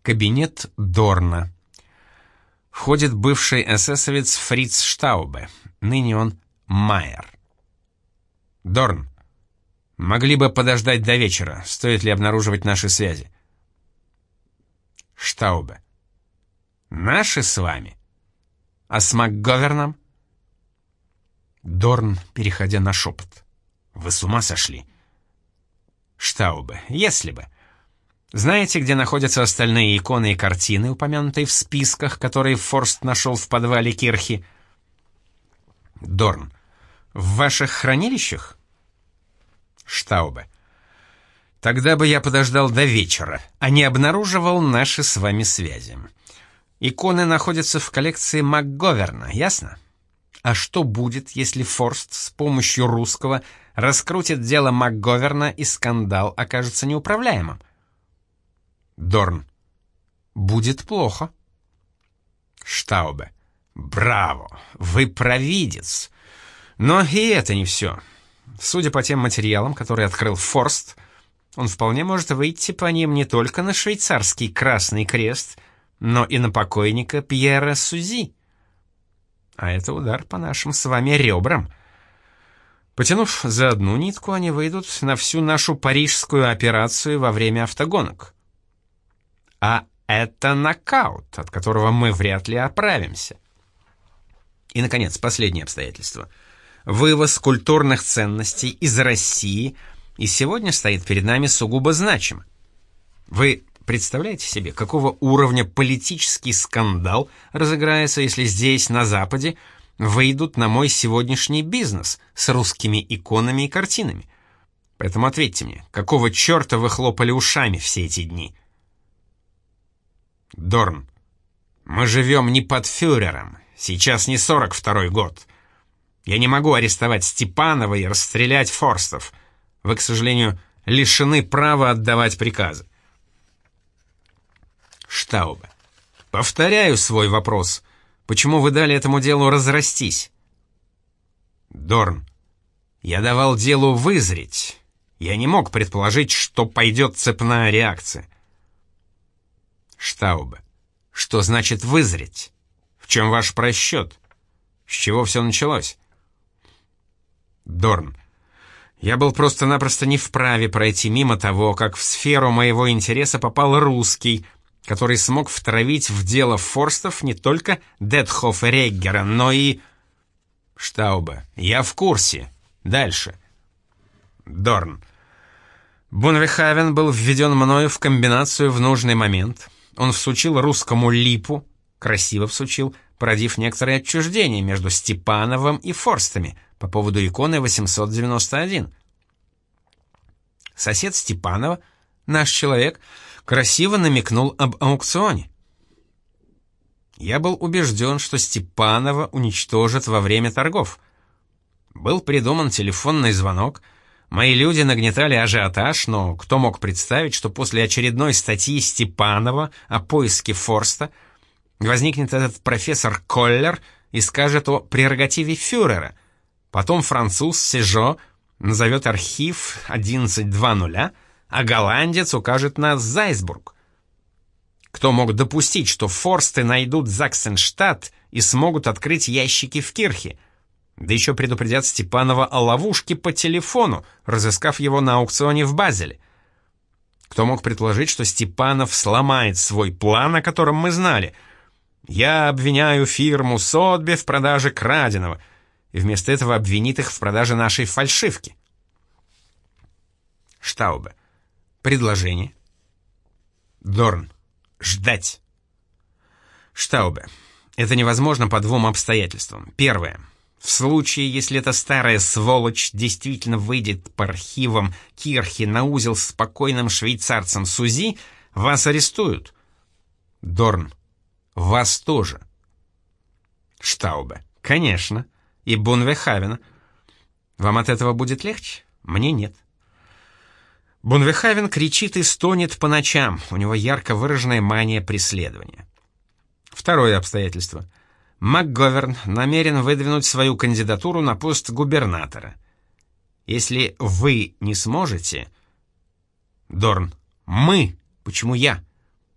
Кабинет Дорна. Входит бывший эсэсовец Фриц Штаубе. Ныне он Майер. Дорн, могли бы подождать до вечера. Стоит ли обнаруживать наши связи? Штаубе. Наши с вами? А с МакГоверном? Дорн, переходя на шепот. Вы с ума сошли? Штаубе. Если бы. Знаете, где находятся остальные иконы и картины, упомянутые в списках, которые Форст нашел в подвале кирхи? Дорн. В ваших хранилищах? Штаубе. Тогда бы я подождал до вечера, а не обнаруживал наши с вами связи. Иконы находятся в коллекции МакГоверна, ясно? А что будет, если Форст с помощью русского раскрутит дело МакГоверна и скандал окажется неуправляемым? Дорн. Будет плохо. Штаубе. Браво! Вы провидец! Но и это не все. Судя по тем материалам, которые открыл Форст, он вполне может выйти по ним не только на швейцарский Красный Крест, но и на покойника Пьера Сузи. А это удар по нашим с вами ребрам. Потянув за одну нитку, они выйдут на всю нашу парижскую операцию во время автогонок. А это нокаут, от которого мы вряд ли оправимся. И, наконец, последнее обстоятельство. Вывоз культурных ценностей из России и сегодня стоит перед нами сугубо значимо. Вы представляете себе, какого уровня политический скандал разыграется, если здесь, на Западе, выйдут на мой сегодняшний бизнес с русскими иконами и картинами? Поэтому ответьте мне, какого черта вы хлопали ушами все эти дни? Дорн. Мы живем не под фюрером. Сейчас не 42-й год. Я не могу арестовать Степанова и расстрелять Форстов. Вы, к сожалению, лишены права отдавать приказы. Штаубе. Повторяю свой вопрос. Почему вы дали этому делу разрастись? Дорн. Я давал делу вызреть. Я не мог предположить, что пойдет цепная реакция. Штаубе. Что значит вызреть? В чем ваш просчет? С чего все началось? Дорн. Я был просто-напросто не вправе пройти мимо того, как в сферу моего интереса попал русский, который смог втравить в дело Форстов не только Детхоф и Реггера, но и... Штаубе. Я в курсе. Дальше. Дорн. Бунвехавен был введен мною в комбинацию в нужный момент. Он всучил русскому липу, красиво всучил, породив некоторое отчуждение между Степановым и Форстами по поводу иконы 891. Сосед Степанова, наш человек, красиво намекнул об аукционе. Я был убежден, что Степанова уничтожат во время торгов. Был придуман телефонный звонок, мои люди нагнетали ажиотаж, но кто мог представить, что после очередной статьи Степанова о поиске Форста возникнет этот профессор Коллер и скажет о прерогативе фюрера. Потом француз Сежо назовет архив 1120, а голландец укажет на Зайсбург. Кто мог допустить, что Форсты найдут Заксенштадт и смогут открыть ящики в кирхе? Да еще предупредят Степанова о ловушке по телефону, разыскав его на аукционе в Базеле. Кто мог предположить, что Степанов сломает свой план, о котором мы знали? Я обвиняю фирму Сотбе в продаже краденого, и вместо этого обвинит их в продаже нашей фальшивки. Штаубе. Предложение. Дорн. Ждать. Штаубе. Это невозможно по двум обстоятельствам. Первое. В случае, если эта старая сволочь действительно выйдет по архивам кирхи на узел с покойным швейцарцем Сузи, вас арестуют. Дорн. Вас тоже. Штаубе. Конечно. И Бунвехавена. Вам от этого будет легче? Мне нет. Бунвехавен кричит и стонет по ночам. У него ярко выраженная мания преследования. Второе обстоятельство. МакГоверн намерен выдвинуть свою кандидатуру на пост губернатора. Если вы не сможете... Дорн. Мы. Почему я?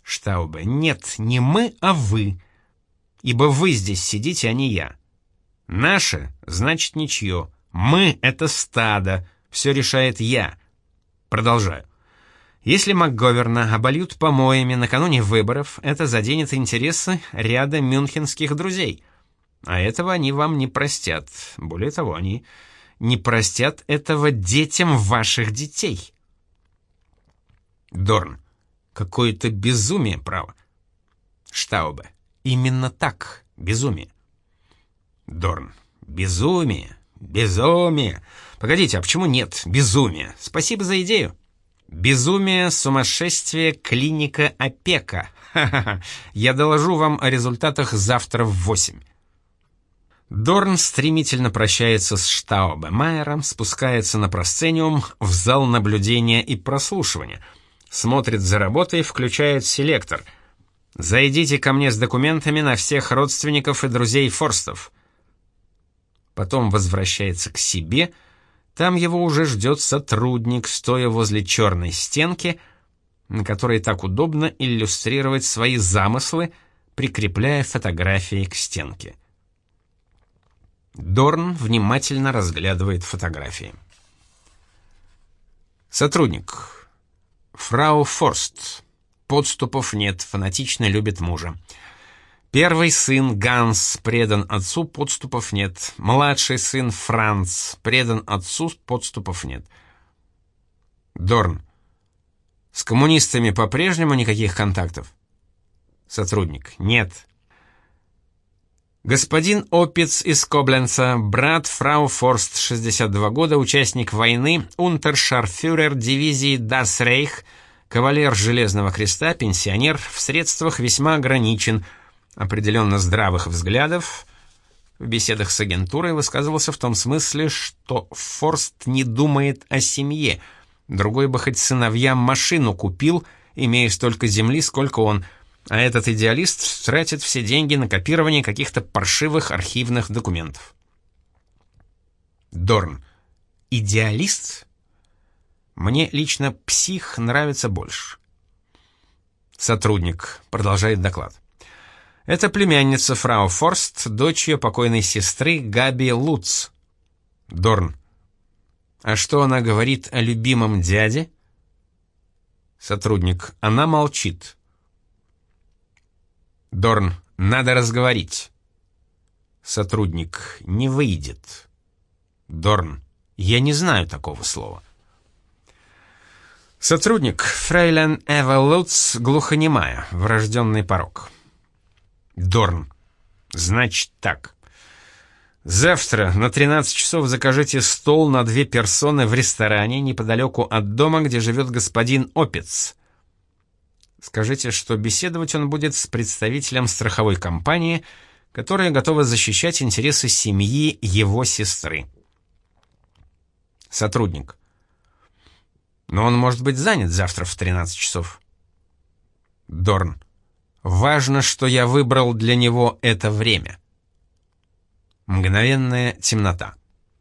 Штаубе. Нет, не мы, а вы. Ибо вы здесь сидите, а не я. Наше значит ничье. Мы — это стадо. Все решает я. Продолжаю. Если МакГоверна обольют помоями накануне выборов, это заденет интересы ряда мюнхенских друзей. А этого они вам не простят. Более того, они не простят этого детям ваших детей. Дорн. Какое-то безумие, право. Штаубе. Именно так, безумие. Дорн. Безумие, безумие. Погодите, а почему нет безумия? Спасибо за идею. Безумие, сумасшествие, клиника, опека. Ха-ха-ха. Я доложу вам о результатах завтра в 8. Дорн стремительно прощается с Штаубе-Майером, спускается на просцениум в зал наблюдения и прослушивания. Смотрит за работой, включает селектор. «Зайдите ко мне с документами на всех родственников и друзей Форстов». Потом возвращается к себе. Там его уже ждет сотрудник, стоя возле черной стенки, на которой так удобно иллюстрировать свои замыслы, прикрепляя фотографии к стенке. Дорн внимательно разглядывает фотографии. Сотрудник. Фрау Форст. Подступов нет, фанатично любит мужа. Первый сын Ганс предан отцу, подступов нет. Младший сын Франц предан отцу, подступов нет. Дорн. С коммунистами по-прежнему никаких контактов? Сотрудник. Нет. Господин Опиц из Кобленца, брат фрау Форст, 62 года, участник войны, унтершарфюрер дивизии Das Reich, кавалер Железного Креста, пенсионер, в средствах весьма ограничен, определенно здравых взглядов. В беседах с агентурой высказывался в том смысле, что Форст не думает о семье. Другой бы хоть сыновьям машину купил, имея столько земли, сколько он, а этот идеалист тратит все деньги на копирование каких-то паршивых архивных документов. Дорн. Идеалист? Мне лично псих нравится больше. Сотрудник продолжает доклад. Это племянница фрау Форст, дочь ее покойной сестры Габи Луц. Дорн. А что она говорит о любимом дяде? Сотрудник. Она молчит. Дорн. Надо разговорить. Сотрудник. Не выйдет. Дорн. Я не знаю такого слова. Сотрудник. Фрейлен Эва Луц, глухонемая, врожденный порок. Дорн. Значит так. Завтра на 13 часов закажите стол на 2 персоны в ресторане неподалеку от дома, где живет господин Опиц. Скажите, что беседовать он будет с представителем страховой компании, которая готова защищать интересы семьи его сестры. Сотрудник. Но он может быть занят завтра в 13 часов. Дорн. Важно, что я выбрал для него это время. Мгновенная темнота.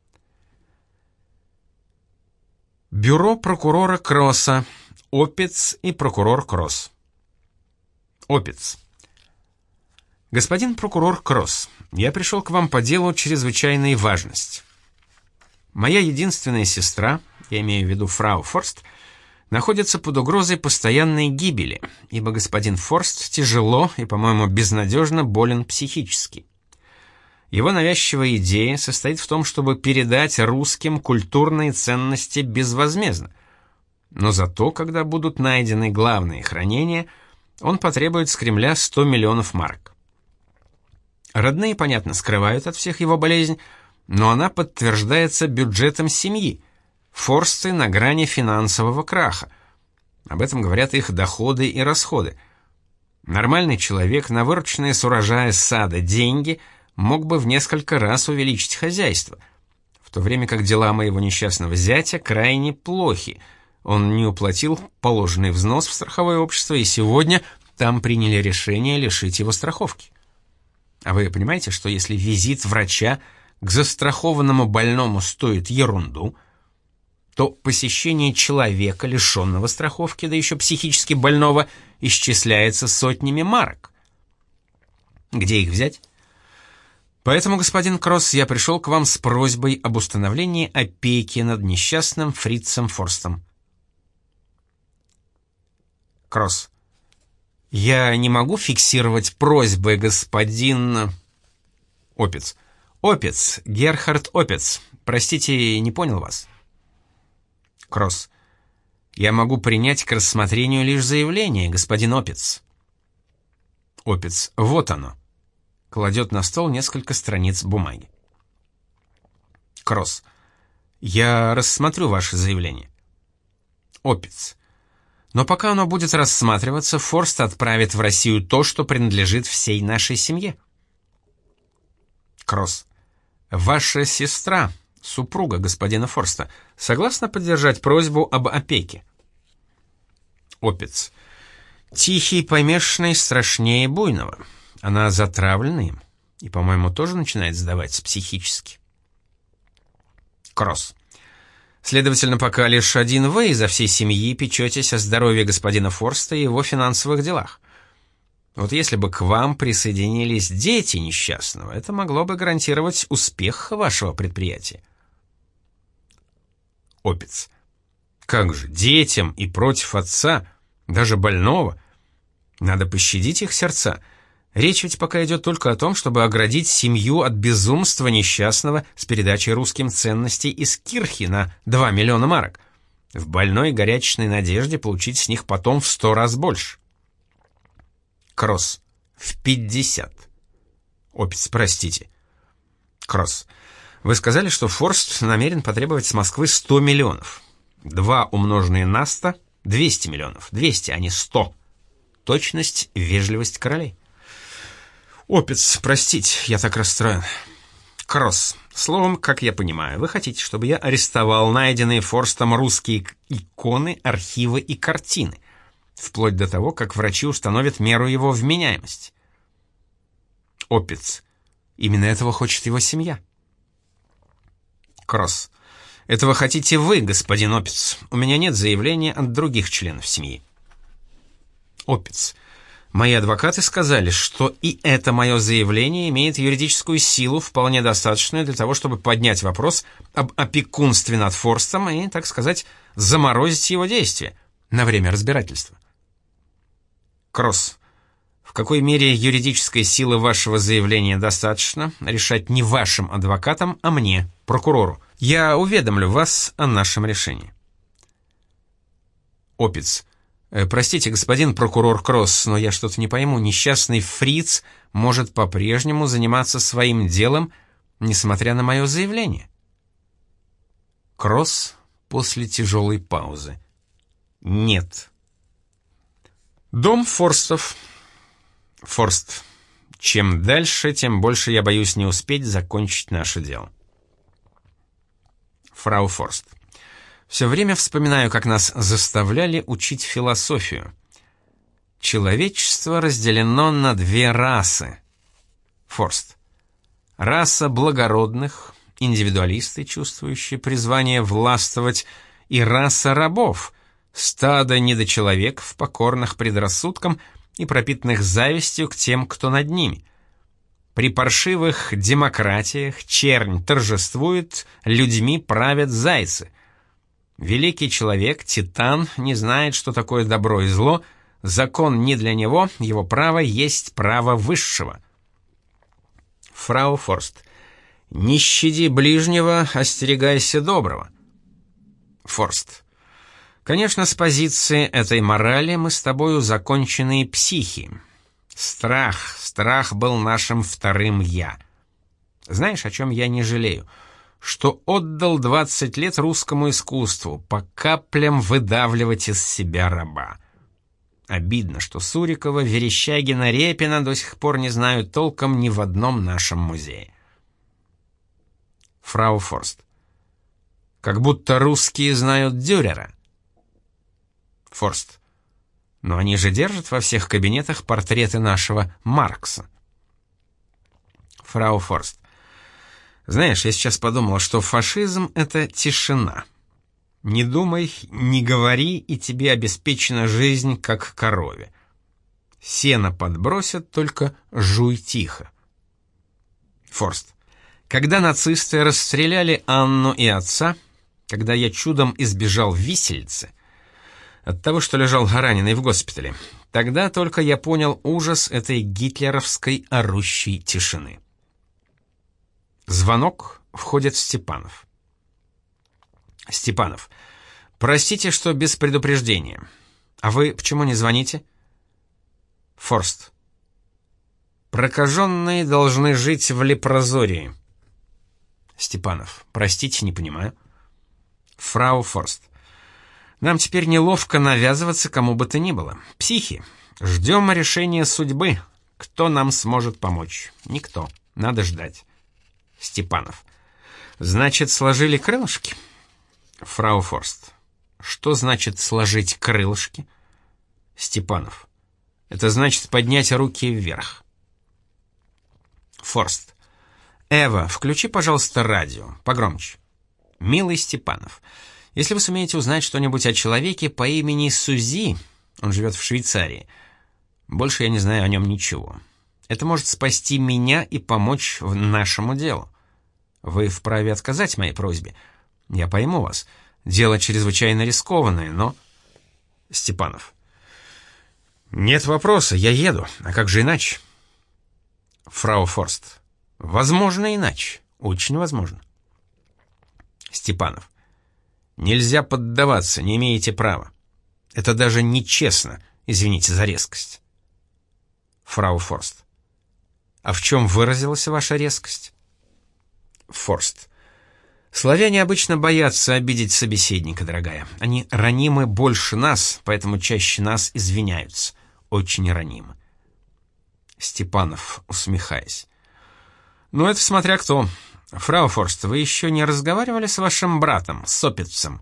Бюро прокурора Кросса. Опиц и прокурор Кросс. Опиц. Господин прокурор Кросс, я пришел к вам по делу чрезвычайной важности. Моя единственная сестра, я имею в виду фрау Форст, находится под угрозой постоянной гибели, ибо господин Форст тяжело и, по-моему, безнадежно болен психически. Его навязчивая идея состоит в том, чтобы передать русским культурные ценности безвозмездно. Но зато, когда будут найдены главные хранения, он потребует с Кремля 100 миллионов марок. Родные, понятно, скрывают от всех его болезнь, но она подтверждается бюджетом семьи. Форсты на грани финансового краха. Об этом говорят их доходы и расходы. Нормальный человек на вырученные с урожая сада деньги мог бы в несколько раз увеличить хозяйство, в то время как дела моего несчастного зятя крайне плохи. Он не уплатил положенный взнос в страховое общество, и сегодня там приняли решение лишить его страховки. А вы понимаете, что если визит врача к застрахованному больному стоит ерунду, то посещение человека, лишенного страховки, да еще психически больного, исчисляется сотнями марок. Где их взять? Поэтому, господин Кросс, я пришел к вам с просьбой об установлении опеки над несчастным Фрицем Форстом. Кросс. Я не могу фиксировать просьбы, господин... Опец. Опец, Герхард Опец. Простите, не понял вас. Кросс. Я могу принять к рассмотрению лишь заявление, господин Опец. Опец. Вот оно. Кладет на стол несколько страниц бумаги. Кросс. Я рассмотрю ваше заявление. Опец. Но пока оно будет рассматриваться, Форст отправит в Россию то, что принадлежит всей нашей семье. Кросс. Ваша сестра, супруга господина Форста, согласна поддержать просьбу об опеке? Опец. Тихий помешанный страшнее буйного. Она затравлена им и, по-моему, тоже начинает сдавать психически. Кросс. Следовательно, пока лишь один вы изо всей семьи печетесь о здоровье господина Форста и его финансовых делах. Вот если бы к вам присоединились дети несчастного, это могло бы гарантировать успех вашего предприятия. Опец. Как же, детям и против отца, даже больного? Надо пощадить их сердца. Речь ведь пока идет только о том, чтобы оградить семью от безумства несчастного с передачей русским ценностей из кирхи на 2 миллиона марок, в больной горячечной надежде получить с них потом в 100 раз больше. Кросс. В 50. Опец. Простите. Кросс. Вы сказали, что Форст намерен потребовать с Москвы 100 миллионов. 2 умноженные на 100 — 200 миллионов. 200, а не 100. Точность, вежливость королей. Опец, простите, я так расстроен. Кросс. Словом, как я понимаю, вы хотите, чтобы я арестовал найденные Форстом русские иконы, архивы и картины, вплоть до того, как врачи установят меру его вменяемости. Опец. Именно этого хочет его семья. Кросс. Этого хотите вы, господин Опец. У меня нет заявления от других членов семьи. Опец. Мои адвокаты сказали, что и это мое заявление имеет юридическую силу, вполне достаточную для того, чтобы поднять вопрос об опекунстве над Форстом и, так сказать, заморозить его действия на время разбирательства. Кросс. В какой мере юридической силы вашего заявления достаточно, решать не вашим адвокатам, а мне, прокурору. Я уведомлю вас о нашем решении. Опец. Простите, господин прокурор Кросс, но я что-то не пойму. Несчастный Фриц может по-прежнему заниматься своим делом, несмотря на мое заявление. Кросс после тяжелой паузы. Нет. Дом Форстов. Форст. Чем дальше, тем больше я боюсь не успеть закончить наше дело. Фрау Форст. Все время вспоминаю, как нас заставляли учить философию. Человечество разделено на 2 расы. Форст. Раса благородных, индивидуалисты, чувствующие призвание властвовать, и раса рабов, стадо недочеловеков, покорных предрассудкам и пропитанных завистью к тем, кто над ними. При паршивых демократиях чернь торжествует, людьми правят зайцы. Великий человек, титан, не знает, что такое добро и зло, закон не для него, его право есть право высшего. Фрау Форст. Не щади ближнего, остерегайся доброго. Форст. Конечно, с позиции этой морали мы с тобою законченные психи. Страх был нашим вторым «я». Знаешь, о чем я не жалею? Что отдал 20 лет русскому искусству, по каплям выдавливать из себя раба. Обидно, что Сурикова, Верещагина, Репина до сих пор не знают толком ни в одном нашем музее. Фрау Форст. Как будто русские знают Дюрера. Форст. Но они же держат во всех кабинетах портреты нашего Маркса. Фрау Форст. Знаешь, я сейчас подумал, что фашизм — это тишина. Не думай, не говори, и тебе обеспечена жизнь, как корове. Сено подбросят, только жуй тихо. Форст. Когда нацисты расстреляли Анну и отца, когда я чудом избежал виселицы, от того, что лежал раненый в госпитале, тогда только я понял ужас этой гитлеровской орущей тишины. Звонок, входит Степанов. Степанов. Простите, что без предупреждения. А вы почему не звоните? Форст. Прокаженные должны жить в лепрозории. Степанов. Простите, не понимаю. Фрау Форст. Нам теперь неловко навязываться кому бы то ни было. Психи. Ждем решения судьбы. Кто нам сможет помочь? Никто. Надо ждать. Степанов. Значит, сложили крылышки? Фрау Форст. Что значит сложить крылышки? Степанов. Это значит поднять руки вверх. Форст. Эва, включи, пожалуйста, радио. Погромче. Милый Степанов, если вы сумеете узнать что-нибудь о человеке по имени Сузи, он живет в Швейцарии, больше я не знаю о нем ничего. Это может спасти меня и помочь нашему делу. Вы вправе отказать моей просьбе. Я пойму вас. Дело чрезвычайно рискованное, но... Степанов. Нет вопроса, я еду. А как же иначе? Фрау Форст. Возможно, иначе. Очень возможно. Степанов. Нельзя поддаваться, не имеете права. Это даже нечестно, извините за резкость. Фрау Форст. А в чем выразилась ваша резкость? Форст. Славяне обычно боятся обидеть собеседника, дорогая. Они ранимы больше нас, поэтому чаще нас извиняются. Очень ранимы. Степанов, усмехаясь. Ну, это смотря кто. Фрау Форст, вы еще не разговаривали с вашим братом, Сопицем?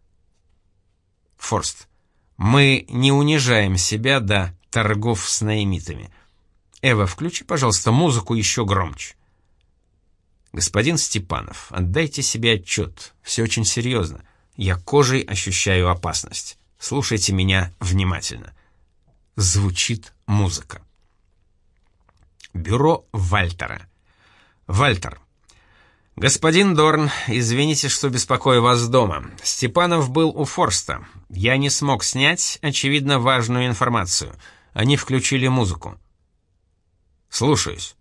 Форст. Мы не унижаем себя до торгов с наимитами. Эва, включи, пожалуйста, музыку еще громче. Господин Степанов, отдайте себе отчет. Все очень серьезно. Я кожей ощущаю опасность. Слушайте меня внимательно. Звучит музыка. Бюро Вальтера. Вальтер. Господин Дорн, извините, что беспокою вас дома. Степанов был у Форста. Я не смог снять, очевидно, важную информацию. Они включили музыку. Слушаюсь.